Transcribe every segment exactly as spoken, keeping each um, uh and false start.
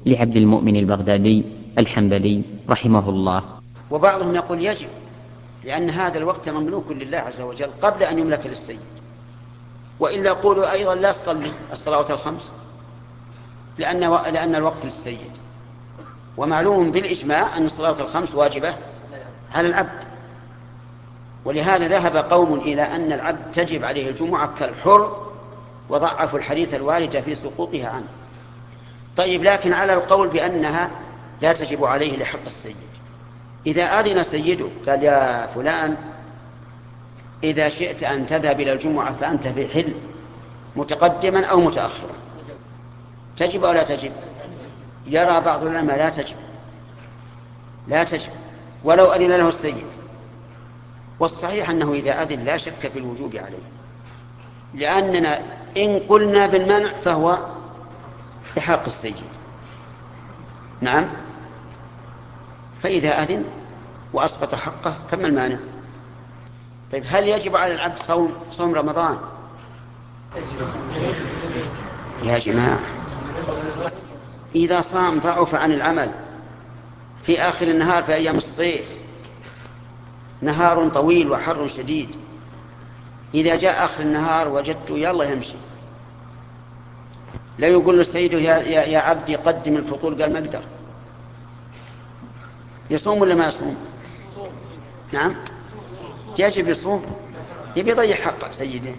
لعبد المؤمن البغدادي الحنبلي رحمه الله. وبعضهم يقول يجب، لأن هذا الوقت مملوك لله عز وجل قبل أن يملك للسيد. وإلا يقولوا أيضا لا تصلي الصلوات الخمس لأن, و... لأن الوقت للسيد. ومعلوم بالإجماع أن الصلوات الخمس واجبة على العبد، ولهذا ذهب قوم إلى أن العبد تجب عليه الجمعة كالحر، وضعفوا الحديث الوارد في سقوطها عنه. طيب، لكن على القول بأنها لا تجب عليه لحق السيد، إذا أذن سيده قال يا فلان إذا شئت أن تذهب إلى الجمعة فأنت في حل متقدما أو متأخرا، تجب أو لا تجب؟ يرى بعض العلماء لا تجب، لا تجب ولو أذن له السيد. والصحيح أنه إذا أذن لا شك في الوجوب عليه، لأننا إن قلنا بالمنع فهو بحق السيد. نعم، فإذا أذن وأسقط حقه فما المانع؟ طيب، هل يجب على العبد صوم صوم رمضان؟ يا جماعة، إذا صام ضعف عن العمل في آخر النهار في أيام الصيف، نهار طويل وحر شديد، إذا جاء آخر النهار وجدته يلا يمشي، لا يقول لسيده يا, يا, يا عبدي قدم الفطور، قال ما أقدر. يصوم ولا ما يصوم؟ نعم، يجب يصوم، يبي يضيع حق سيده.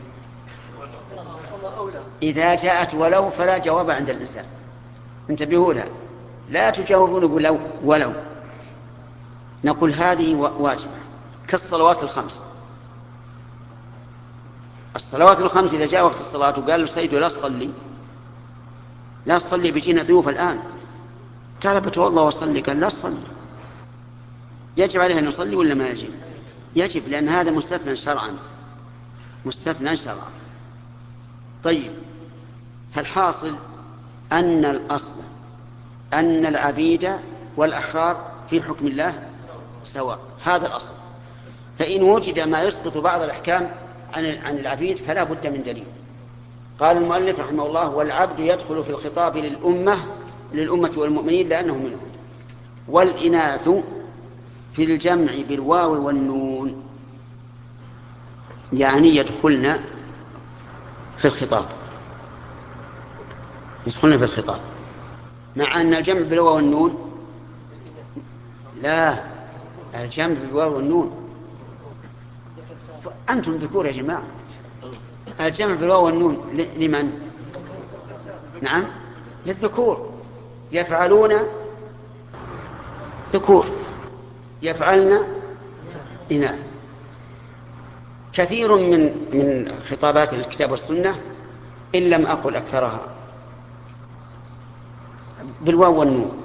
إذا جاءت ولو فلا جواب عند الإنسان، انتبهوا لها، لا تجاوبون ولو ولو نقول هذه واجبة كالصلوات الخمس. الصلوات الخمس إذا جاء وقت الصلاة وقال له سيده لا تصلي، لا تصلي بيجينا ضيوف الآن، قال بتوضأ وصلي، قال لا تصلي، يجب عليه أن يصلي ولا ما يجب؟ يجب، لأن هذا مستثنى شرعا، مستثنى شرعا. طيب، فالحاصل أن الأصل أن العبيد والأحرار في حكم الله سواء، هذا الأصل. فإن وجد ما يسقط بعض الأحكام عن العبيد فلا بد من دليل. قال المؤلف رحمه الله: والعبد يدخل في الخطاب للأمة للأمة والمؤمنين لأنه منهم. والإناث في الجمع بالواو والنون، يعني يدخلن في الخطاب، يدخلن في الخطاب، مع أن الجمع بالواو والنون لا، الجمع بالواو والنون أنتم ذكور يا جماعة. الجمع بالواو والنون لمن؟ نعم، للذكور، يفعلون ذكور، يفعلن إناث. كثير من من خطابات الكتاب والسنة إن لم أقل أكثرها بالواو والنون.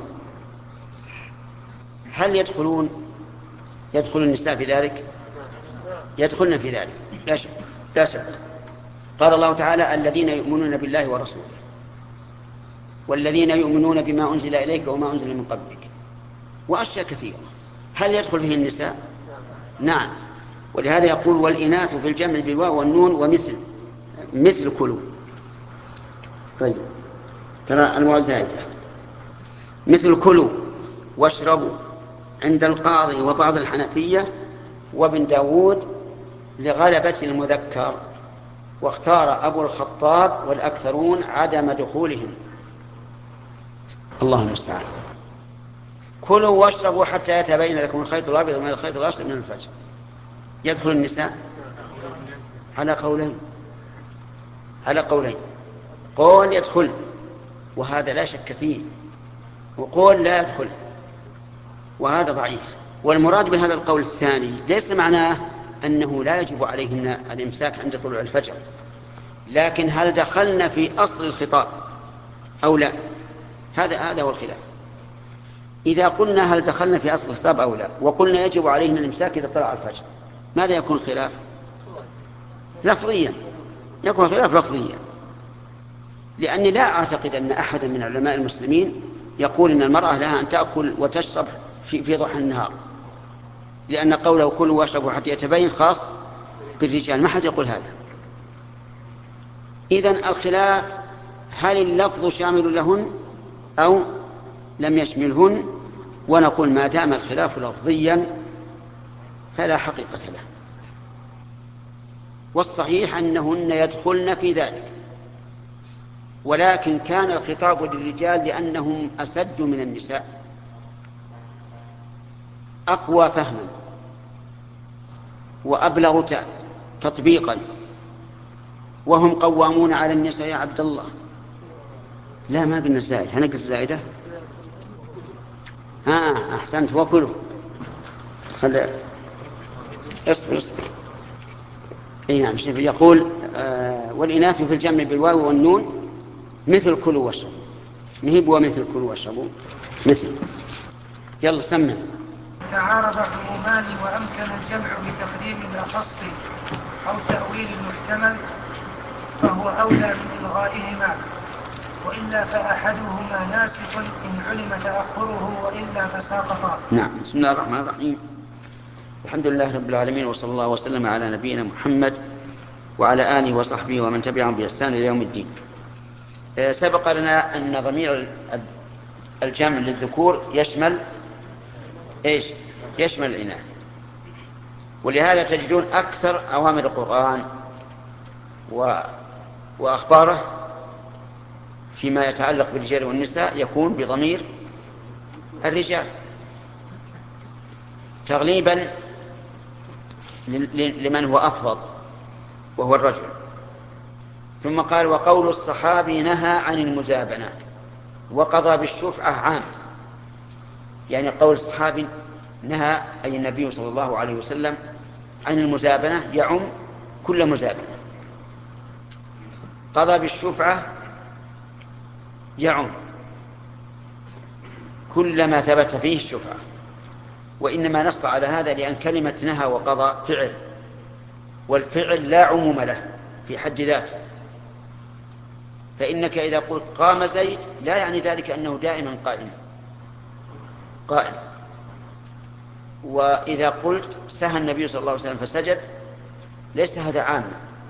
هل يدخلون يدخل النساء في ذلك؟ يدخلن في ذلك لا شك، لا شك. قال الله تعالى: الذين يؤمنون بالله ورسوله والذين يؤمنون بما أنزل إليك وما أنزل من قبلك، وأشياء كثيرة. هل يدخل فيه النساء؟ نعم. ولهذا يقول: والإناث في الجمع بالواو والنون ومثل مثل كلوا. طيب، ترى الموازايدة مثل كلوا واشربوا عند القاضي وبعض الحنفية وابن داود لغلبة المذكر، واختار أبو الخطاب والأكثرون عدم دخولهم. اللهم المستعان. كلوا واشربوا حتى يتبين لكم الخيط الأبيض من الخيط الأسود من الفجر. يدخل النساء على قولين، على قولين، قول يدخل وهذا لا شك فيه، وقول لا يدخل وهذا ضعيف. والمراد بهذا القول الثاني ليس معناه أنه لا يجب عليهن الإمساك عند طلوع الفجر، لكن هل دخلنا في أصل الخطاب أو لا؟ هذا هذا هو الخلاف. إذا قلنا هل دخلنا في أصل الخطاب أو لا، وقلنا يجب عليهن الإمساك إذا طلع الفجر، ماذا يكون خلاف؟ لفظيا، يكون خلاف لفظيا. لأني لا أعتقد أن أحدا من علماء المسلمين يقول إن المرأة لها أن تأكل وتشرب في, في ضحى النهار، لأن قوله كلوا واشربوا حتى يتبين خاص بالرجال، ما حد يقول هذا. إذن الخلاف هل اللفظ شامل لهن أو لم يشملهن، ونقول ما دام الخلاف لفظيا فلا حقيقة له. والصحيح أنهن يدخلن في ذلك، ولكن كان الخطاب للرجال لأنهم أسد من النساء، أقوى فهما وأبلغ تطبيقا، وهم قوامون على النساء. يا عبد الله، لا ما قلنا الزائد، هنقل الزائدة. ها أحسنت، وكلوا. خل اصبر اصبر. اي نعم. يقول آه والإناث في الجمع بالواو والنون مثل كلوا واشربوا، مهب ومثل كلوا واشربوا مثل. يلا سمع. تعارض عمومان وأمكن الجمع بتقديم الأخص أو تأويل المحتمل فهو أولى من إلغائهما، وإلا فأحدهما ناسخ إن علم تأخره وإلا فساقطا. نعم. بسم الله الرحمن الرحيم. الحمد لله رب العالمين، وصلى الله وسلم على نبينا محمد وعلى آله وصحبه ومن تبعهم بإحسان إلى يوم الدين. سبق لنا أن ضمير الجمع للذكور يشمل إيش؟ يشمل الإناث، ولهذا تجدون أكثر أوامر القرآن و... وأخباره فيما يتعلق بالرجال والنساء يكون بضمير الرجال تغليبا لمن هو أفضل وهو الرجل. ثم قال وقول الصحابي نهى عن المزابنة وقضى بالشفعة عام، يعني قول الصحابي نهى أي النبي صلى الله عليه وسلم عن المزابنة يعم كل مزابنة، قضى بالشفعة يعم كل ما ثبت فيه الشفعة. وإنما نص على هذا لأن كلمة نهى وقضى فعل، والفعل لا عموم له في حد ذاته، فإنك إذا قلت قام زيد لا يعني ذلك أنه دائما قائم قائم، وإذا قلت سهى النبي صلى الله عليه وسلم فسجد ليس هذا عاما،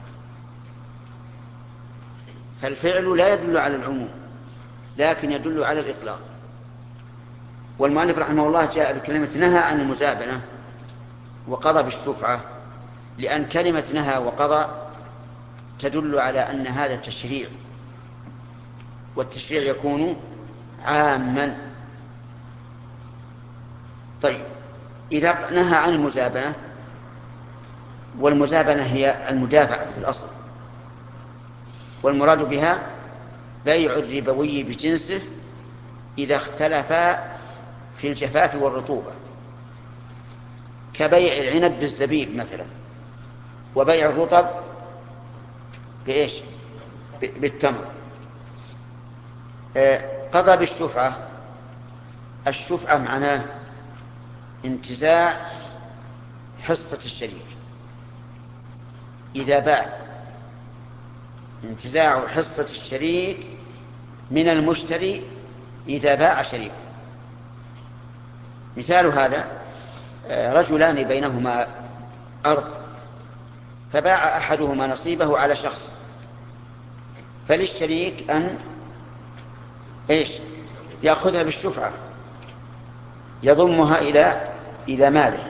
فالفعل لا يدل على العموم لكن يدل على الإطلاق. والمؤلف رحمه الله جاء بكلمة نهى عن المزابنة وقضى بالشفعة لأن كلمة نهى وقضى تدل على أن هذا التشريع، والتشريع يكون عاما. طيب إذا نهى عن المزابنة، والمزابنة هي المدافعة في الأصل، والمراد بها بيع الربوي بجنسه إذا اختلفا في الجفاف والرطوبة، كبيع العنب بالزبيب مثلا، وبيع الرطب بإيش؟ بالتمر. قضى بالشفعة. الشفعة معناه انتزاع حصة الشريك إذا باع، انتزاع حصة الشريك من المشتري إذا باع شريكه. مثال هذا رجلان بينهما أرض فباع أحدهما نصيبه على شخص، فللشريك أن إيش؟ يأخذها بالشفعة، يضمها إلى إلى ماله.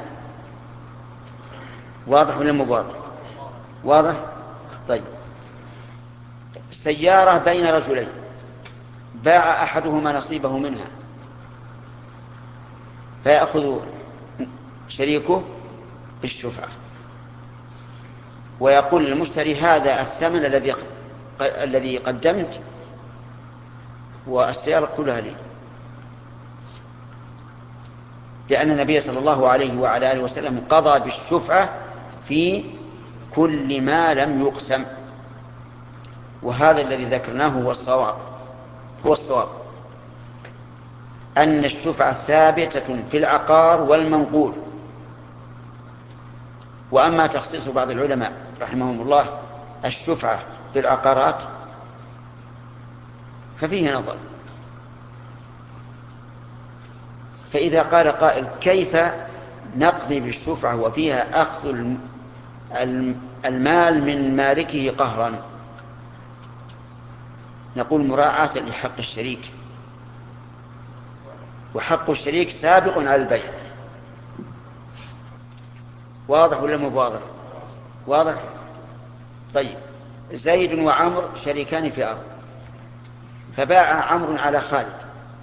واضح ولا مبارك؟ واضح. طيب سيارة بين رجلين باع أحدهما نصيبه منها فيأخذ شريكه بالشفعة، ويقول للمشتري هذا الثمن الذي الذي قدمت والسيارة كلها لي، لأن النبي صلى الله عليه وعلى آله وسلم قضى بالشفعة في كل ما لم يقسم. وهذا الذي ذكرناه هو الصواب هو الصواب أن الشفعة ثابتة في العقار والمنقول. وأما تخصيص بعض العلماء رحمهم الله الشفعة بالعقارات ففيه نظر. فإذا قال قائل كيف نقضي بالشفعة وفيها أخذ المال من مالكه قهرا، نقول مراعاة لحق الشريك، وحق الشريك سابق على البيع. واضح ولا مو واضح؟ واضح. طيب، زيد وعمر شريكان في أرض، فباع عمرو على خالد.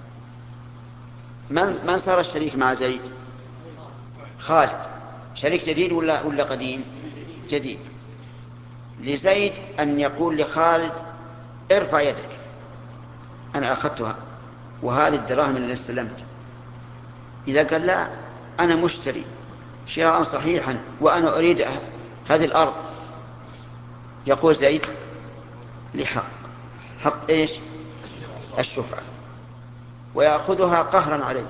من من صار الشريك مع زيد؟ خالد. شريك جديد ولا ولا قديم؟ جديد. لزيد أن يقول لخالد ارفع يدك، أنا أخذتها وهذه الدراهم اللي استلمت. إذا قال لا، أنا مشتري شراء صحيحا وأنا أريد هذه الأرض، يقول زيد لحق حق إيش؟ الشفعة، ويأخذها قهرا عليه،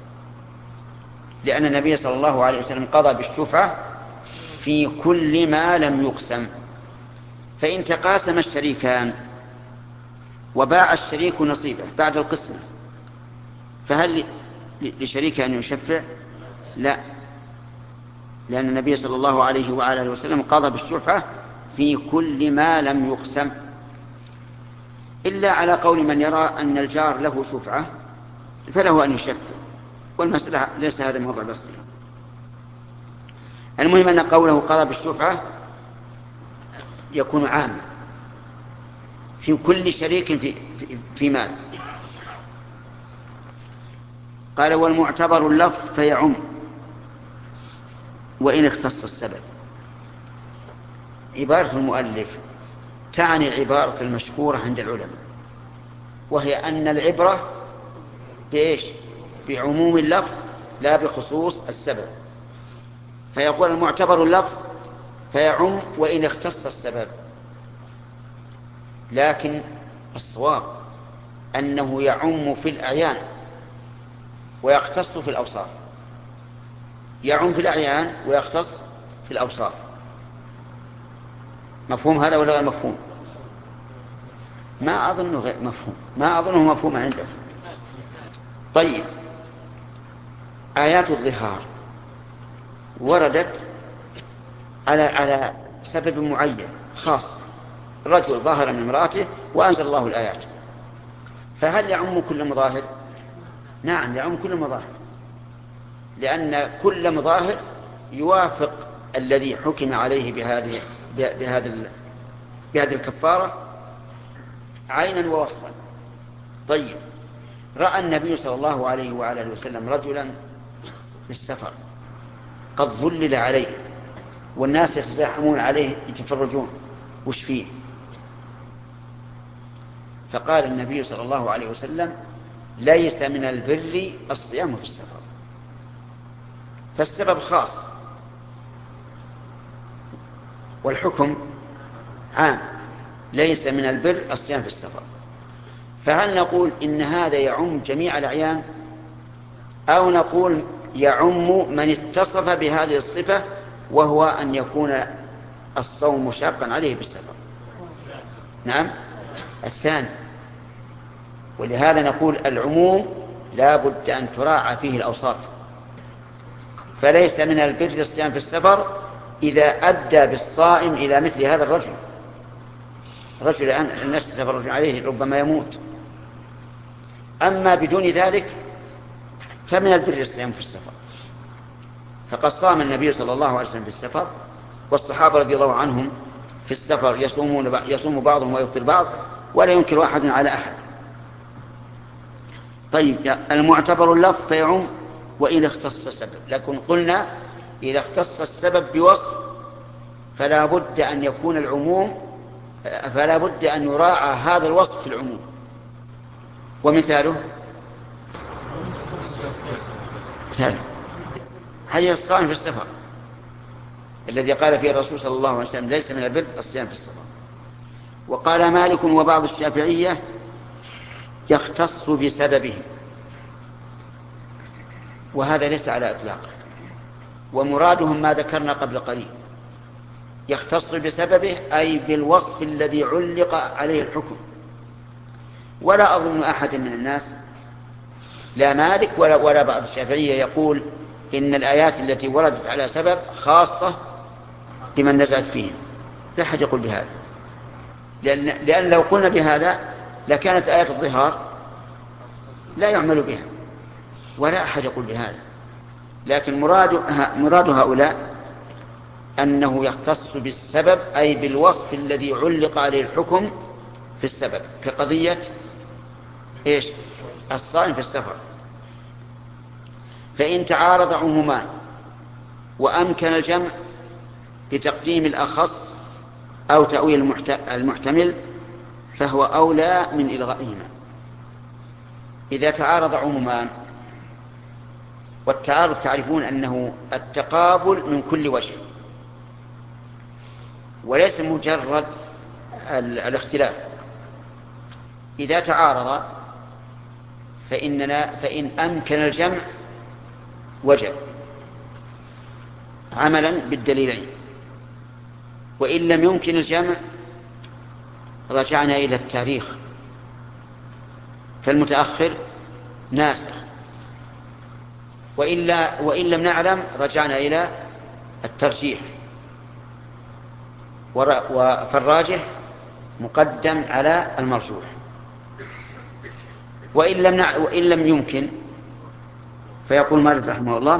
لأن النبي صلى الله عليه وسلم قضى بالشفعة في كل ما لم يقسم. فإن تقاسم الشريكان وباع الشريك نصيبه بعد القسمة، فهل لشريك أن يشفع؟ لا، لأن النبي صلى الله عليه وآله وسلم قضى بالشفعة في كل ما لم يقسم، إلا على قول من يرى أن الجار له شفعة فله أن يشفع، والمسألة ليس هذا موضع بسيط. المهم أن قوله قضى بالشفعة يكون عاما في كل شريك في, في, في مال. قال والمعتبر اللفظ فيعم وإن اختص السبب. عبارة المؤلف تعني العبارة المشهورة عند العلماء، وهي أن العبرة بإيش؟ بعموم اللفظ لا بخصوص السبب. فيقول المعتبر اللفظ فيعم وإن اختص السبب، لكن الصواب أنه يعم في الأعيان ويختص في الأوصاف. يعم في الأعيان ويختص في الأوصاف. مفهوم هذا ولا غير مفهوم؟ ما أظنه غير مفهوم، ما أظنه مفهوم عنده. طيب، آيات الظهار وردت على على سبب معين خاص، رجل ظاهر من امرأته وأنزل الله الآيات، فهل يعم كل مظاهر؟ نعم، يعم كل مظاهر، لأن كل مظاهر يوافق الذي حكم عليه بهذه بهذه بهذه الكفارة عينا ووصفا. طيب، رأى النبي صلى الله عليه وعلى وسلم رجلا في السفر قد ظلل عليه والناس يتزاحمون عليه يتفرجون وش فيه، فقال النبي صلى الله عليه وسلم ليس من البر الصيام في السفر. فالسبب خاص والحكم عام، ليس من البر الصيام في السفر. فهل نقول إن هذا يعم جميع الأعيان، أو نقول يعم من اتصف بهذه الصفة وهو أن يكون الصوم شاقا عليه بالسفر؟ نعم، الثاني. ولهذا نقول العموم لا بد أن تراعى فيه الأوصاف. فليس من البر الصيام في السفر إذا أدى بالصائم إلى مثل هذا الرجل. رجل الآن الناس تتفرج عليه ربما يموت. أما بدون ذلك فمن البر الصيام في السفر. فقد صام النبي صلى الله عليه وسلم في السفر، والصحابة رضي الله عنهم في السفر يصومون يصوم بعضهم ويفطر بعض، ولا ينكر أحد على أحد. طيب، المعتبر اللفظ فيعم وإن اختص السبب، لكن قلنا إذا اختص السبب بوصف فلا بد أن يكون العموم فلا بد أن يراعى هذا الوصف في العموم. ومثاله مثاله حديث الصائم في السفر الذي قال فيه الرسول صلى الله عليه وسلم ليس من البر الصيام في السفر. وقال مالك وبعض الشافعية يختص بسببه، وهذا ليس على إطلاقه، ومرادهم ما ذكرنا قبل قليل، يختص بسببه أي بالوصف الذي علق عليه الحكم. ولا أظن أحد من الناس لا مالك ولا, ولا بعض الشافعية يقول إن الآيات التي وردت على سبب خاصة بمن نزلت فيهم، لا أحد يقول بهذا، لأن, لأن لو قلنا بهذا لكانت آيات الظهار لا يعمل بها، ولا أحد يقول بهذا، لكن مراد مراد هؤلاء أنه يختص بالسبب، أي بالوصف الذي علق عليه الحكم في السبب، كقضية إيش؟ الصائم في السفر. فإن تعارض عمومان وأمكن الجمع بتقديم الأخص أو تأويل المحتمل فهو أولى من إلغائهما. إذا تعارض عمومان، والتعارض تعرفون أنه التقابل من كل وجه وليس مجرد الاختلاف. إذا تعارض فإننا فإن أمكن الجمع وجب عملا بالدليلين، وإن لم يمكن الجمع رجعنا إلى التاريخ، فالمتأخر ناسخ، وإلا وإن لم نعلم رجعنا إلى الترجيح، فالراجح مقدم على المرجوح. وإن لم, نع... وإن لم يمكن فيقول مالك رحمه الله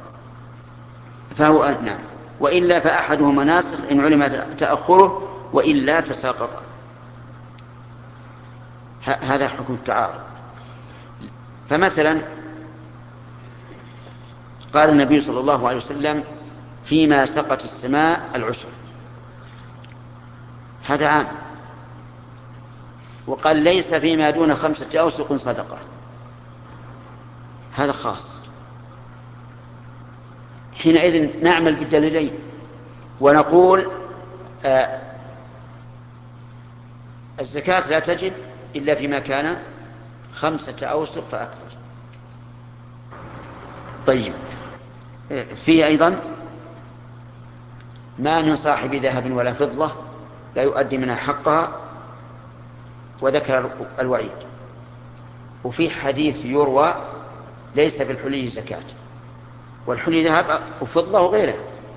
فهو نعم، وإلا فأحدهما ناسخ إن علم تأخره وإلا تساقط. ه... هذا حكم التعارض. فمثلا قال النبي صلى الله عليه وسلم فيما سقت السماء العشر، هذا عام، وقال ليس فيما دون خمسة أوسق صدقة، هذا خاص. حينئذ نعمل بالدليلين ونقول آه الزكاة لا تجب إلا فيما كان خمسة أوسق فأكثر. طيب، فيه أيضا ما من صاحب ذهب ولا فضة لا يؤدي منها حقها، وذكر الوعيد. وفي حديث يروى ليس بالحلي زكاة، والحلي ذهب وفضة وغيره،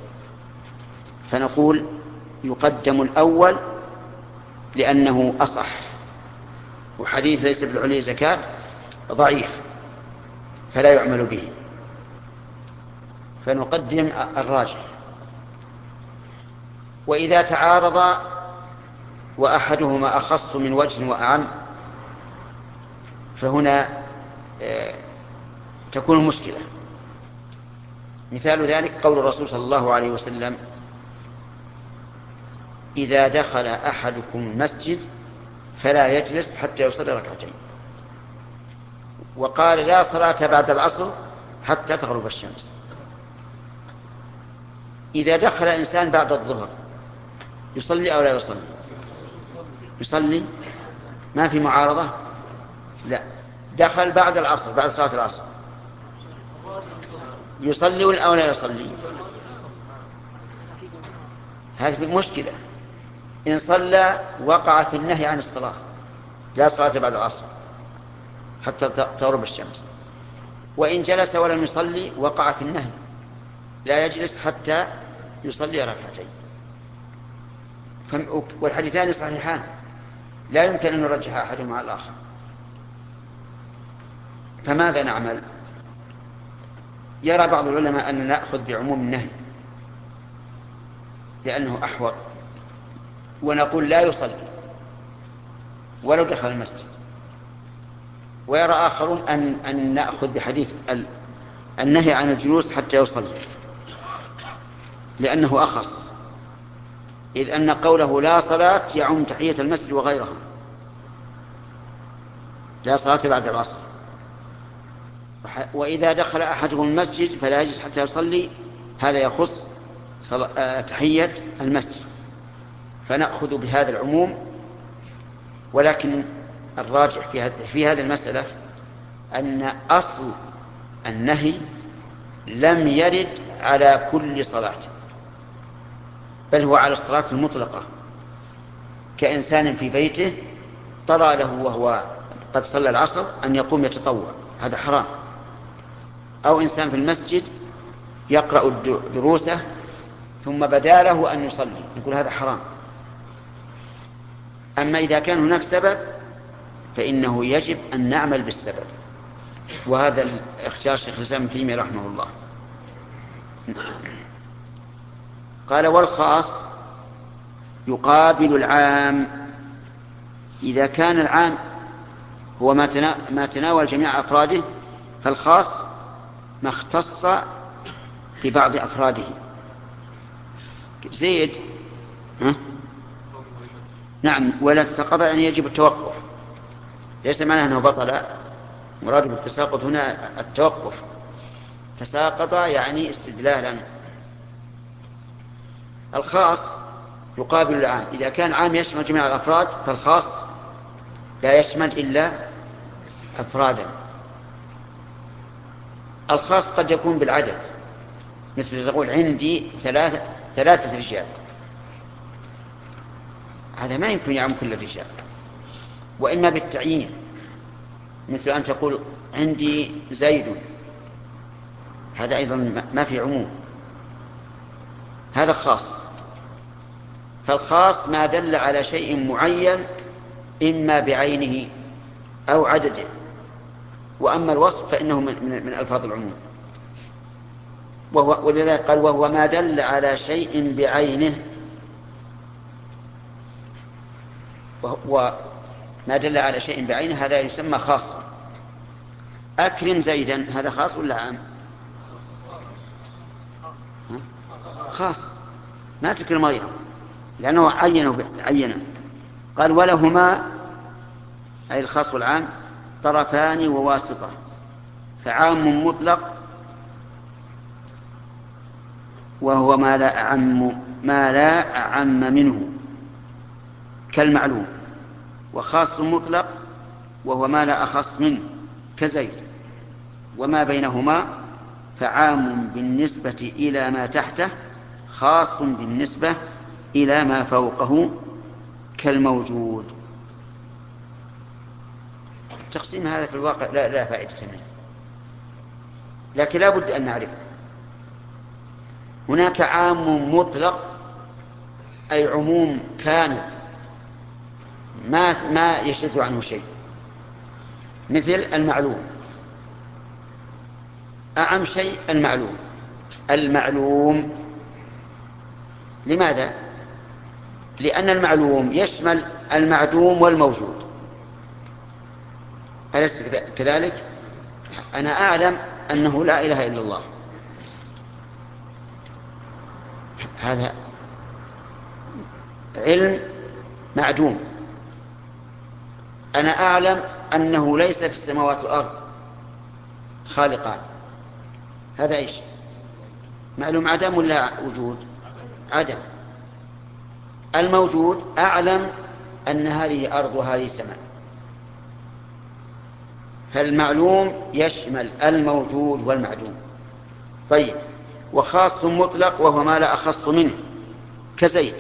فنقول يقدم الأول لأنه أصح، وحديث ليس بالحلي زكاة ضعيف فلا يعمل به، فنقدم الراجح. وإذا تعارض وأحدهما أخص من وجه وأعم فهنا تكون مشكلة. مثال ذلك قول الرسول صلى الله عليه وسلم إذا دخل أحدكم المسجد فلا يجلس حتى يصلي ركعتين، وقال لا صلاة بعد العصر حتى تغرب الشمس. إذا دخل إنسان بعد الظهر يصلي أو لا يصلي؟ يصلي، ما في معارضة. لا، دخل بعد العصر بعد صلاة العصر يصلي أو لا يصلي؟ هذه مشكلة. إن صلى وقع في النهي عن الصلاة، لا صلاة بعد العصر حتى تغرب الشمس. وإن جلس ولم يصلي وقع في النهي، لا يجلس حتى يصلي ركعتين. والحديثان صحيحان لا يمكن أن نرجح أحدهما على الآخر. فماذا نعمل؟ يرى بعض العلماء أن نأخذ بعموم النهي لأنه أحوط، ونقول لا يصلي ولو دخل المسجد. ويرى آخرون أن, أن نأخذ بحديث النهي عن الجلوس حتى يصلي لأنه أخص، إذ أن قوله لا صلاة يعم تحية المسجد وغيرها، لا صلاة بعد العصر. وإذا دخل أحدهم المسجد فلا يجلس حتى يصلي، هذا يخص تحية المسجد، فنأخذ بهذا العموم. ولكن الراجح في هذه المسألة أن أصل النهي لم يرد على كل صلاة، بل هو على الصلاة المطلقة، كإنسان في بيته طرأ له وهو قد صلى العصر أن يقوم يتطوع، هذا حرام. أو إنسان في المسجد يقرأ دروسه ثم بدا له أن يصلي، يقول هذا حرام. أما إذا كان هناك سبب فإنه يجب أن نعمل بالسبب، وهذا اختيار شيخ الإسلام ابن تيمية رحمه الله. قال والخاص يقابل العام إذا كان العام هو ما تناول جميع أفراده، فالخاص ما اختص ببعض أفراده. زيد ها؟ نعم، ولا تساقط أن يجب التوقف، ليس معناه أنه بطل، مراد بالتساقط هنا التوقف. تساقط يعني استدلالا. الخاص يقابل العام إذا كان عام يشمل جميع الأفراد، فالخاص لا يشمل إلا أفرادا. الخاص قد يكون بالعدد، مثل تقول عندي ثلاثة, ثلاثة رجال، هذا ما يمكن يعم كل الرجال. وإما بالتعيين، مثل أن تقول عندي زيد، هذا أيضا ما في عموم، هذا خاص. فالخاص ما دل على شيء معين إما بعينه أو عدده، وأما الوصف فإنه من, من ألفاظ العموم. وهو ولذلك قال وهو ما دل على شيء بعينه، وما دل على شيء بعينه هذا يسمى خاصا. أكرم زيدا، هذا خاص ولا عام؟ خاص، ما تكرم غيره لأنه عينه عينه. قال ولهما أي الخاص والعام طرفان وواسطة، فعام مطلق وهو ما لا أعم ما لا أعم منه كالمعلوم، وخاص مطلق وهو ما لا أخص منه كزيد، وما بينهما فعام بالنسبة إلى ما تحته خاص بالنسبة إلى ما فوقه كالموجود. التقسيم هذا في الواقع لا, لا فائدة منه، لكن لا بد أن نعرفه. هناك عام مطلق أي عموم كامل ما, ما يشذ عنه شيء، مثل المعلوم. أعم شيء المعلوم. المعلوم لماذا؟ لأن المعلوم يشمل المعدوم والموجود، أليس كذلك؟ أنا أعلم أنه لا إله إلا الله، هذا علم معدوم. أنا أعلم أنه ليس في السماوات والأرض خالقان، هذا إيش؟ معلوم عدم ولا وجود؟ عدم. الموجود أعلم أن هذه أرض وهذه سماء، فالمعلوم يشمل الموجود والمعدوم. طيب، وخاص مطلق وهو ما لا أخص منه كزيد.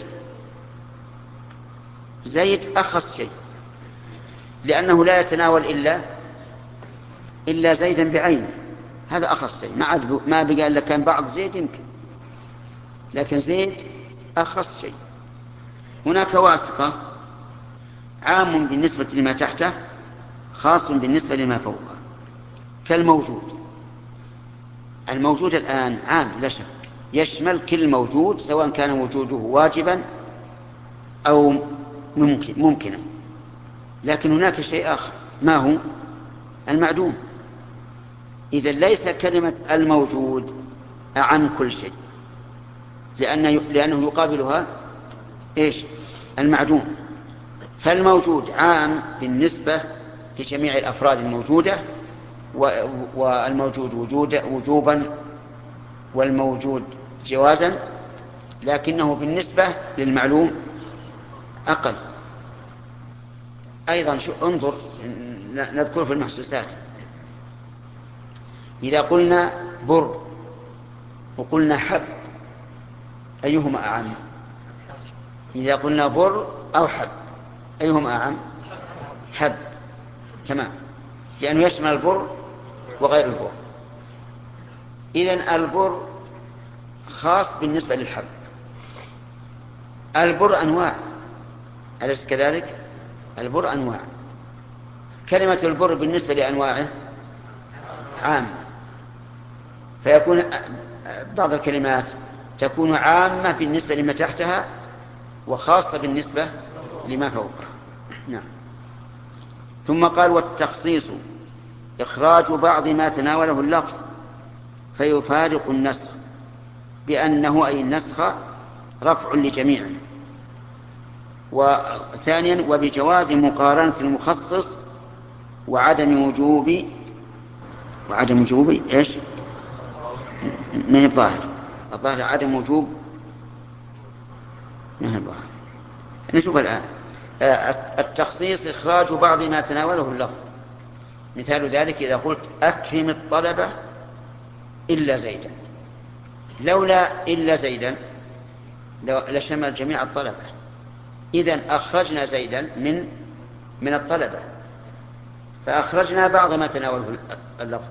زيد أخص شيء لأنه لا يتناول إلا إلا زيدا بعينه، هذا أخص شيء. ما عاد ما بقى إلا كان بعض زيد يمكن، لكن زيد أخص شيء. هناك واسطة، عام بالنسبة لما تحته خاص بالنسبة لما فوقه كالموجود. الموجود الآن عام لا شك، يشمل كل موجود سواء كان وجوده واجبا أو ممكن ممكنا. لكن هناك شيء آخر، ما هو؟ المعدوم. إذن ليس كلمة الموجود أعم كل شيء، لأن لأنه يقابلها إيش؟ المعدوم. فالموجود عام بالنسبة لجميع الأفراد الموجودة، والموجود وجود وجوبا والموجود جوازا، لكنه بالنسبة للمعلوم أقل. أيضا انظر نذكر في المحسوسات، إذا قلنا بر وقلنا حب أيهما أعم؟ إذا قلنا بر أو حب أيهما أعم؟ حب، تمام، لأنه يشمل البر وغير البر. إذن البر خاص بالنسبة للحب. البر أنواع، أليس كذلك؟ البر أنواع. كلمة البر بالنسبة لأنواعه عامة، فيكون بعض الكلمات تكون عامة بالنسبة لما تحتها وخاصة بالنسبة لما فوقها. نعم. ثم قال والتخصيص إخراج بعض ما تناوله اللفظ فيفارق النسخ، بأنه أي النسخ رفع لجميعه. وثانيا وبجواز مقارنة المخصص وعدم وجوب وعدم وجوب إيش؟ ما هي الظاهر الظاهر عدم وجوب ما هي الظاهر. نشوف الآن. التخصيص إخراج بعض ما تناوله اللفظ. مثال ذلك إذا قلت أكرم الطلبة إلا زيدا، لولا إلا زيدا لشمل جميع الطلبة، إذن أخرجنا زيدا من من الطلبة، فأخرجنا بعض ما تناوله اللفظ.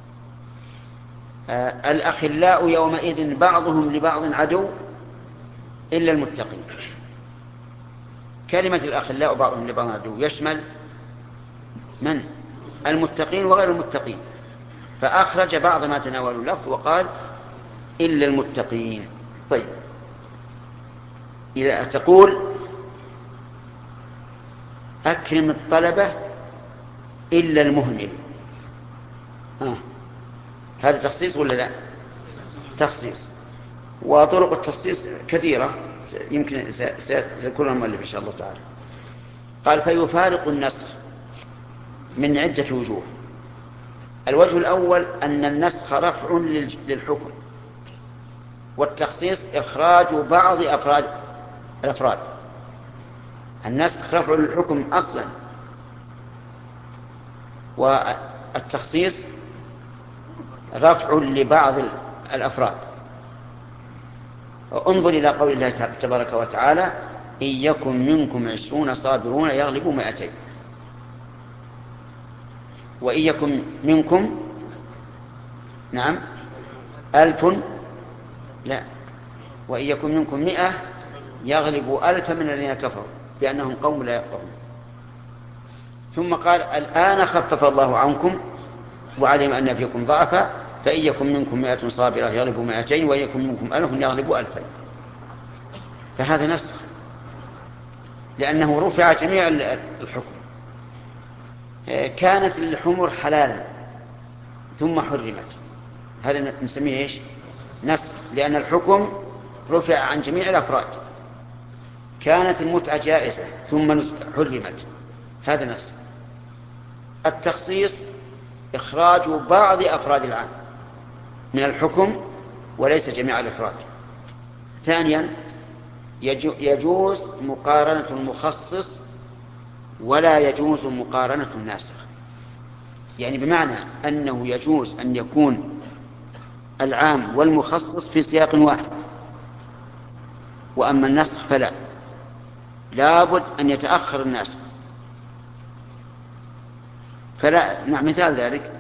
آه الأخلاء يومئذ بعضهم لبعض عدو إلا المتقين. كلمة الأخلاء بعضهم لبعض عدو يشمل من؟ المتقين وغير المتقين، فأخرج بعض ما تناوله اللفظ وقال إلا المتقين. طيب إذا تقول أكرم الطلبة إلا المهمل، آه. هذا تخصيص ولا لا؟ تخصيص. وطرق التخصيص كثيرة يمكن سيذكرها المؤلف إن شاء الله تعالى. قال فيفارق النسخ من عدة وجوه. الوجه الأول أن النسخ رفع للحكم، والتخصيص إخراج بعض أفراد الأفراد. النسخ رفع للحكم أصلا، والتخصيص رفع لبعض الأفراد. انظر إلى قول الله تبارك وتعالى إن يكن منكم عشرون صابرون يغلبوا مائتين، وإن يكن منكم نعم ألف لا وإن يكن منكم مئة يغلبوا ألف من الذين كفروا بأنهم قوم لا يفقهون. ثم قال الآن خفف الله عنكم وعلم أن فيكم ضعفا فإن يكن منكم مئة صابرة يغلبوا مئتين وإن يكن منكم ألف يغلبوا ألفين. فهذا نسخ لأنه رفع جميع الحكم. كانت الحمر حلالا ثم حرمت، هذا نسميه إيش؟ نسخ، لأن الحكم رفع عن جميع الأفراد. كانت المتعة جائزة ثم حرمت، هذا نسخ. التخصيص إخراج بعض أفراد العام من الحكم وليس جميع الأفراد. ثانيا يجوز مقارنة المخصص ولا يجوز مقارنة الناسخ، يعني بمعنى أنه يجوز أن يكون العام والمخصص في سياق واحد، وأما النسخ فلا، لابد أن يتأخر الناسخ. فلا نعم مثال ذلك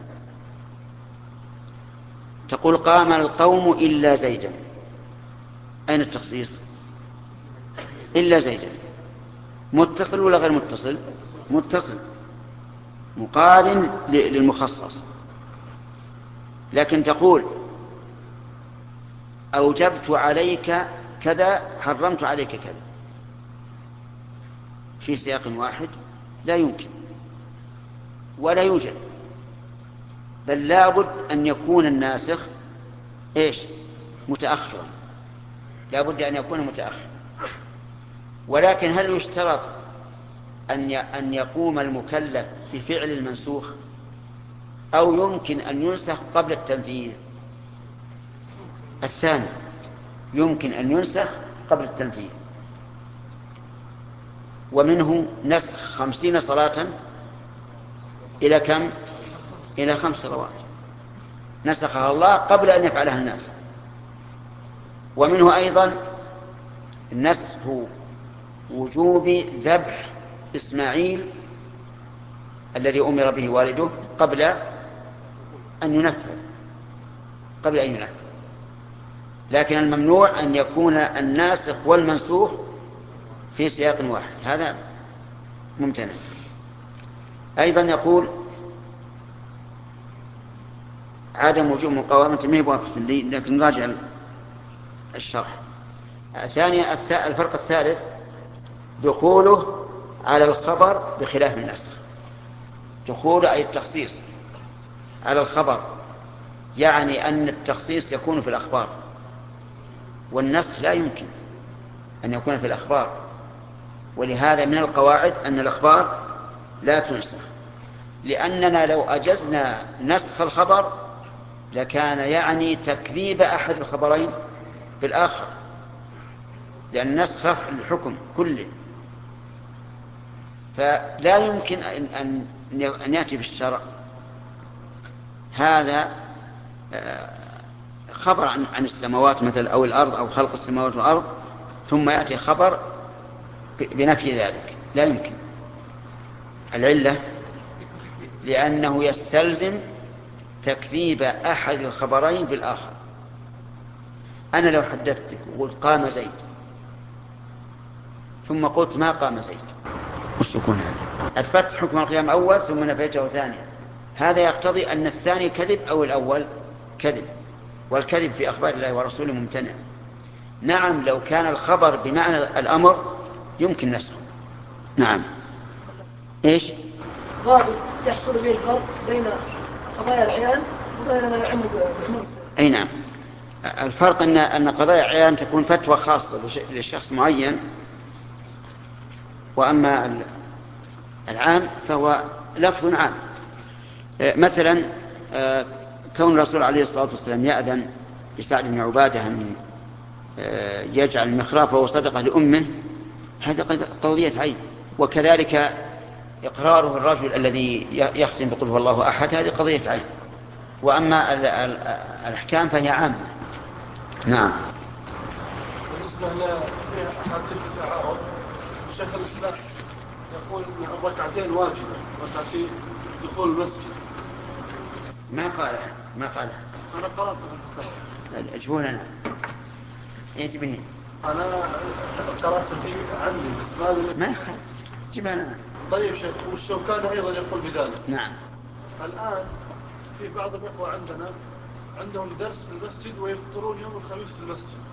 تقول قام القوم إلا زيدا، أين التخصيص؟ إلا زيدا متصل ولا غير متصل؟ متصل مقارن للمخصص. لكن تقول أوجبت عليك كذا حرمت عليك كذا في سياق واحد، لا يمكن ولا يوجد، بل لابد أن يكون الناسخ إيش؟ متأخرا، لابد أن يكون متأخر. ولكن هل يشترط أن يقوم المكلف بفعل المنسوخ أو يمكن أن ينسخ قبل التنفيذ؟ الثاني يمكن أن ينسخ قبل التنفيذ. ومنه نسخ خمسين صلاة إلى كم؟ إلى خمس صلوات نسخها الله قبل أن يفعلها الناس. ومنه أيضا نسخ وجوب ذبح إسماعيل الذي أمر به والده قبل أن ينفذ قبل أن ينفذ لكن الممنوع أن يكون الناسخ والمنسوخ في سياق واحد، هذا ممتنع. أيضا يقول عدم وجوب مقاومة ما هي بواضحة لي، لكن نراجع الشرح. ثانيا الفرق الثالث دخوله على الخبر بخلاف النسخ. دخوله أي التخصيص على الخبر، يعني أن التخصيص يكون في الأخبار، والنسخ لا يمكن أن يكون في الأخبار. ولهذا من القواعد أن الأخبار لا تنسخ، لأننا لو أجزنا نسخ الخبر لكان يعني تكذيب أحد الخبرين بالآخر، لأن نسخ الحكم كله. فلا يمكن أن أن يأتي في الشرع هذا خبر عن عن السماوات مثل أو الأرض أو خلق السماوات والأرض ثم يأتي خبر بنفي ذلك، لا يمكن. العلة لأنه يستلزم تكذيب أحد الخبرين بالآخر. أنا لو حدثتك وقلت قام زيد ثم قلت ما قام زيد، وش يكون هذا؟ أثبت حكم القيام أول ثم نفيته ثانيا، هذا يقتضي أن الثاني كذب أو الأول كذب، والكذب في أخبار الله ورسوله ممتنع. نعم لو كان الخبر بمعنى الأمر يمكن نسخه. نعم. إيش؟ ضابط يحصل به الفرق بين قضايا العيان وبين ما يعم بعموم. أي نعم. الفرق أن أن قضايا العيان تكون فتوى خاصة لشخص معين، وأما العام فهو لفظ عام. مثلا كون الرسول عليه الصلاة والسلام يأذن لسعد بن عبادة أن يجعل المخراف وهو صدقة لأمه، هذا قضية عين. وكذلك إقراره الرجل الذي يختم بقول هو الله أحد، هذه قضية عين. وأما الأحكام فهي عامة. نعم. بالنسبة لأحاديث التعارض شيخ الإسلام يقول أن الركعتين واجبة، ركعتين دخول المسجد. ما قال ما قال أنا قرأت في الكتاب. اجبونا أنا يجبهن. أنا قرأت فيه عندي بس ما ما يخالف جبهنا أنا. طيب شيخ، والشوكاني أيضا يقول بذلك. نعم. الآن في بعض الإخوة عندنا عندهم درس في المسجد ويفطرون يوم الخميس في المسجد،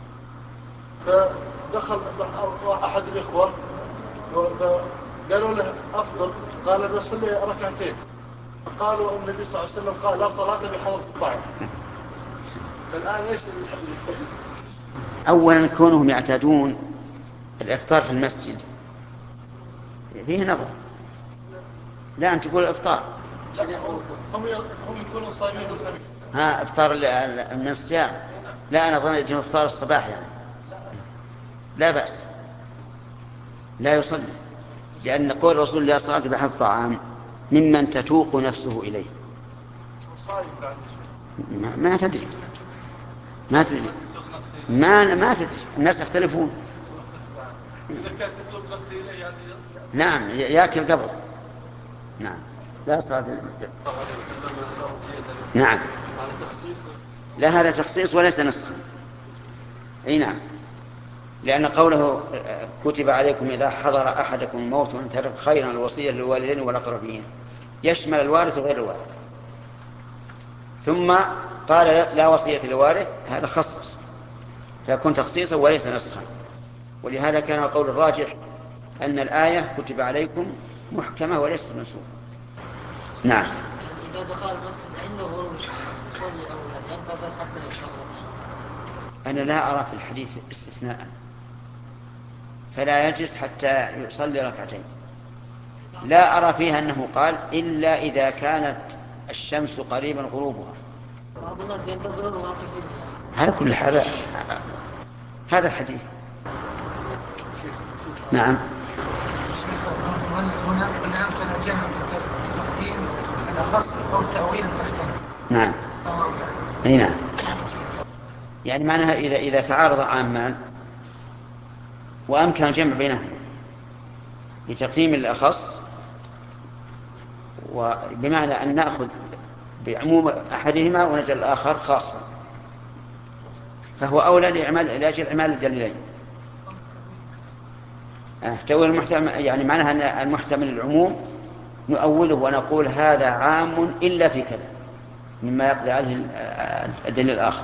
فدخل أحد الإخوة قالوا له أفطر، قال بصلي ركعتين، قالوا النبي صلى الله عليه وسلم قال لا صلاة بحضرة الطعام. فالآن إيش الحل؟ أولا كونهم يعتادون الإفطار في المسجد فيه نظر، لا أن تقول الإفطار. هم هم يكونوا صايمين الخميس. ها إفطار من الصيام، لا أنا ظنيت أنه إفطار الصباح يعني. لا بأس، لا يصلي، لأن قول الرسول لا صلاة بحضرة الطعام ممن تتوق نفسه إليه. ما, ما تدري ما تدري ما ما تدري الناس يختلفون. نعم يأكل قبض. نعم لا صلاة. نعم لا هذا تخصيص وليس نسخا. اي نعم، لأن قوله كتب عليكم إذا حضر أحدكم الموت وأن ترك خيرا الوصية للوالدين والأقربين يشمل الوارث وغير الوارث. ثم قال لا وصية للوارث، هذا خصص فيكون تخصيصا وليس نسخا. ولهذا كان القول الراجح أن الآية كتب عليكم محكمة وليست منسوخة. نعم. إذا دخل المسجد عنده هو يصلي أو ينتظر حتى يشرب. أنا لا أرى في الحديث استثناء، فلا يجلس حتى يصلي ركعتين. لا أرى فيها أنه قال إلا إذا كانت الشمس قريبا غروبها. بعض الناس ينتظرون واقفين. على كل حال هذا الحديث. نعم. هنا إن أمكن الجمع بتقديم الأخص أو تأويل المحتمل. نعم. أي نعم. يعني معناها إذا إذا تعارض عامان وأمكن الجمع بينهما بتقديم الأخص، وبمعنى أن نأخذ بعموم أحدهما ونجعل الآخر خاصا، فهو أولى لأجل إعمال الدليلين. تأويل المحتمل يعني معناها أن المحتمل العموم نؤوله ونقول هذا عام إلا في كذا، مما يقضي عليه الدليل الآخر.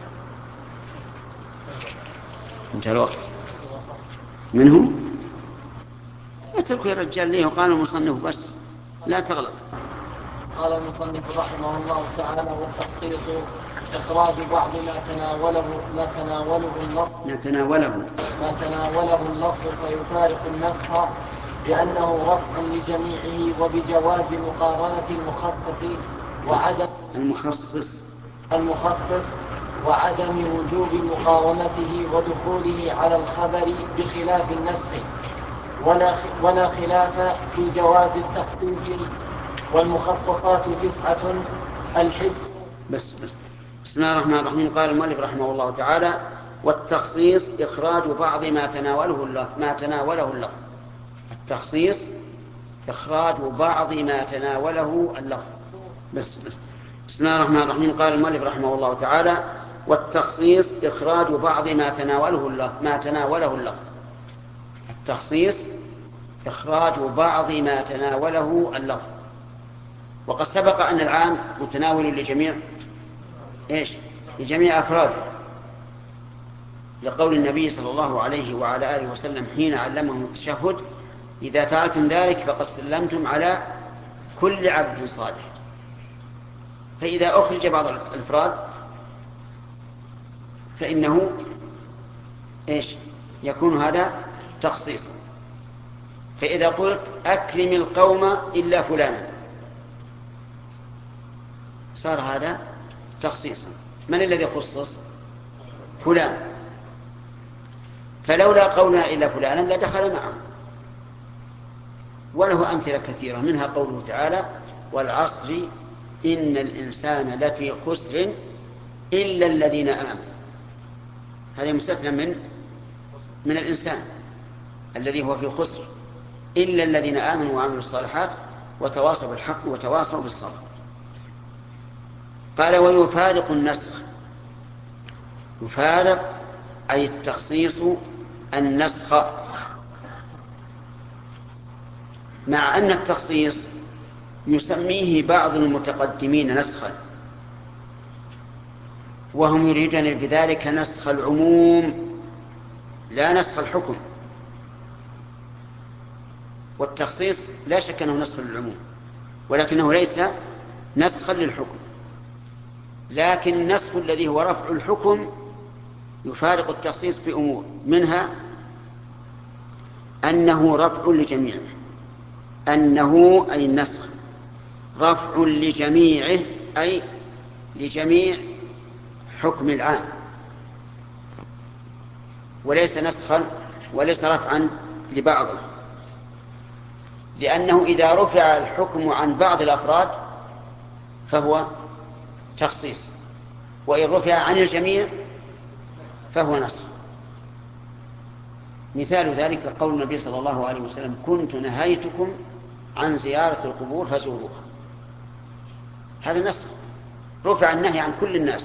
انتهى الوقت. منه اتركوا يا رجال ليه وقال المصنف بس لا تغلط. قال المصنف رحمه الله تعالى: والتخصيص إخراج بعض ما تناوله ما تناوله اللفظ ما تناوله ما تناوله اللفظ فيفارق النسخ لأنه رفع لجميعه، وبجواز مقارنة المخصص وعدم المخصص المخصص وعدم وجوب مقاومته ودخوله على الخبر بخلاف النسخ، ولا ولا خلاف في جواز التخصيص. والمخصصات تسعة: الحس. بس بس بسم الله الرحمن الرحيم. قال المؤلف رحمه الله تعالى: والتخصيص إخراج بعض ما تناوله اللفظ ما تناوله اللفظ التخصيص إخراج بعض ما تناوله اللفظ. بس بس بسم الله الرحمن الرحيم. قال المؤلف رحمه الله تعالى: والتخصيص إخراج بعض ما تناوله اللفظ ما تناوله اللفظ التخصيص إخراج بعض ما تناوله اللفظ. وقد سبق أن العام متناول لجميع إيش؟ لجميع أفراده، لقول النبي صلى الله عليه وعلى آله وسلم حين علمهم التشهد: إذا فعلتم ذلك فقد سلمتم على كل عبد صالح. فإذا أخرج بعض الأفراد فإنه إيش؟ يكون هذا تخصيصا. فإذا قلت أكرم القوم إلا فلانا صار هذا تخصيصا. من الذي خصص؟ فلان. فلولا قولنا إلا فلانا لدخل معه. وله أمثلة كثيرة، منها قوله تعالى: والعصر إن الإنسان لفي خسر إلا الذين آمنوا. هذا مستثنى من من الإنسان الذي هو في خسر، إلا الذين آمنوا وعملوا الصالحات وتواصوا بالحق وتواصوا بالصبر. قال: ويفارق النسخ. يفارق أي التخصيص النسخ، مع أن التخصيص يسميه بعض المتقدمين نسخا، وهم يريدون بذلك نسخ العموم لا نسخ الحكم. والتخصيص لا شك أنه نسخ للعموم، ولكنه ليس نسخا للحكم. لكن النسخ الذي هو رفع الحكم يفارق التخصيص في أمور، منها أنه رفع لجميعه، أنه أي النسخ رفع لجميعه أي لجميع حكم العام، وليس نسخا وليس رفعا لبعضه. لأنه إذا رفع الحكم عن بعض الأفراد فهو تخصيص، وإن رفع عن الجميع فهو نسخ. مثال ذلك قول النبي صلى الله عليه وسلم: كنت نهيتكم عن زيارة القبور فزوروها. هذا نسخ، رفع النهي عن كل الناس.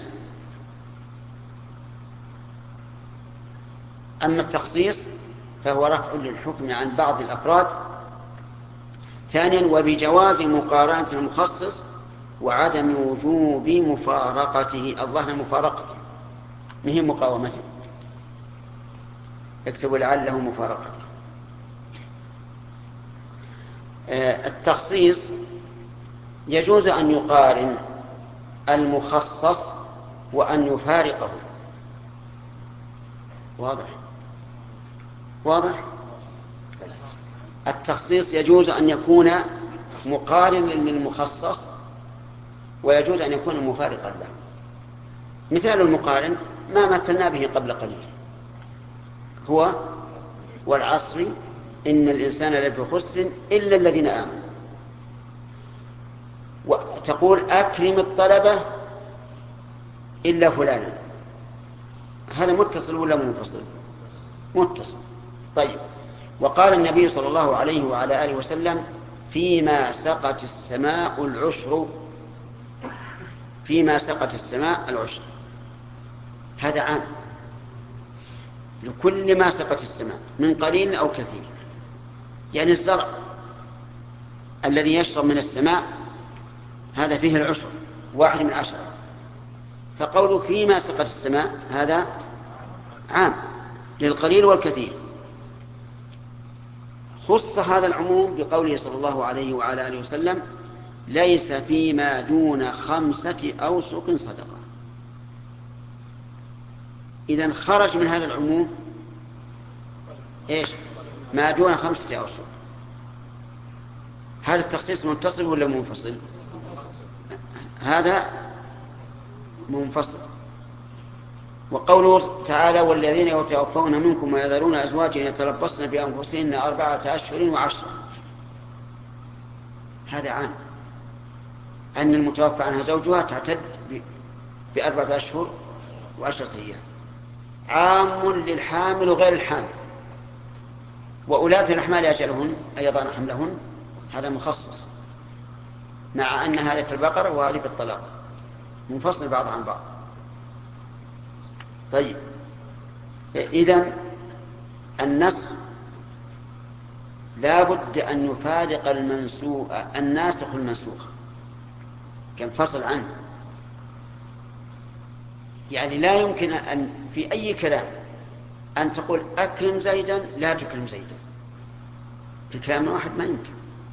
أما التخصيص فهو رفع للحكم عن بعض الأفراد. ثانيا: وبجواز مقارنة المخصص وعدم وجوب مفارقته. الظاهر مفارقته مهي مقاومته، يكتب لعله مفارقته. التخصيص يجوز أن يقارن المخصص وأن يفارقه. واضح واضح التخصيص يجوز أن يكون مقارنا للمخصص، ويجوز أن يكون مفارقا له. مثال المقارن ما مثلنا به قبل قليل، هو والعصر إن الإنسان لفي خسر إلا الذين آمنوا. وتقول أكرم الطلبة إلا فلانا، هذا متصل ولا منفصل؟ متصل. طيب، وقال النبي صلى الله عليه وعلى آله وسلم: فيما سقت السماء العشر. فيما سقت السماء العشر، هذا عام لكل ما سقت السماء من قليل أو كثير. يعني الزرع الذي يشرب من السماء هذا فيه العشر، واحد من عشرة. فقوله فيما سقط السماء هذا عام للقليل والكثير. خص هذا العموم بقوله صلى الله عليه وعلى آله وسلم ليس فيما دون خمسة أوسق صدقة. إذن خرج من هذا العموم إيش؟ ما دون خمسة أوسق. هذا التخصيص متصل ولا منفصل؟ هذا منفصل. وقوله تعالى والذين يتوفون منكم ويذرون أزواجا يتربصن بأنفسهن أربعة أشهر وعشرة، هذا عام، أن المتوفى عنها زوجها تعتد بأربعة أشهر وعشرة أيام. عام للحامل وغير الحامل. وأولاة الأحمال أجلهن أن يضعن حملهن، هذا مخصص، مع أن هذا في البقرة وهذه في الطلاق، منفصل بعض عن بعض. طيب، إذن النسخ لا بد أن يفارق المنسوخ الناسخ المنسوخ، كانفصل عنه. يعني لا يمكن أن في أي كلام أن تقول أكرم زيدا لا تكرم زيدا، في كلام واحد ما يمكن،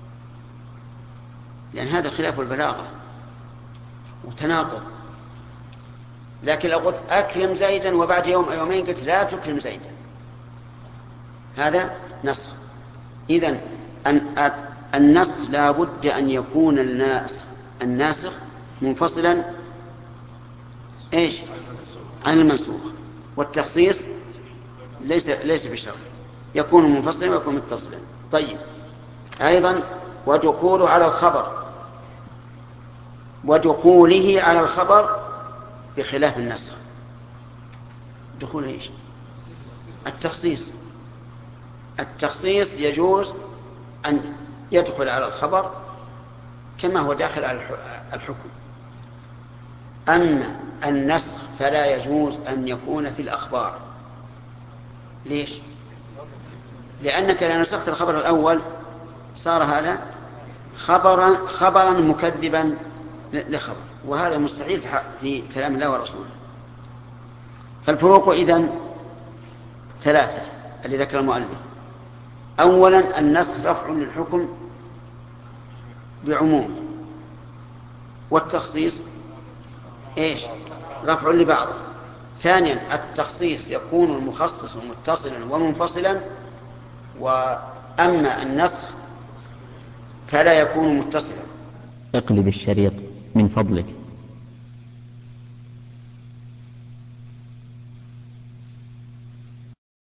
لأن هذا خلاف البلاغة وتناقض. لكن لو قلت أكرم زيدا وبعد يوم أو يومين قلت لا تكرم زيدا، هذا نسخ. إذن النسخ لا بد أن يكون الناسخ الناسخ منفصلا إيش عن المنسوخ. والتخصيص ليس ليس بشرط، يكون منفصلا ويكون متصلا. طيب، أيضا ودخوله على الخبر، ودخوله على الخبر بخلاف النسخ. دخول ايش؟ التخصيص. التخصيص يجوز أن يدخل على الخبر كما هو داخل على الحكم. أما النسخ فلا يجوز أن يكون في الأخبار. ليش؟ لأنك لو نسخت الخبر الأول صار هذا خبرا خبرا مكذبا لخبر، وهذا مستحيل في كلام الله ورسوله. فالفروق إذن ثلاثة اللي ذكر المؤلف. أولا النسخ رفع للحكم بعموم، والتخصيص إيش؟ رفع لبعضه. ثانيا التخصيص يكون المخصص متصلا ومنفصلا، وأما النسخ فلا يكون متصلا. اقلب الشريط من فضلك.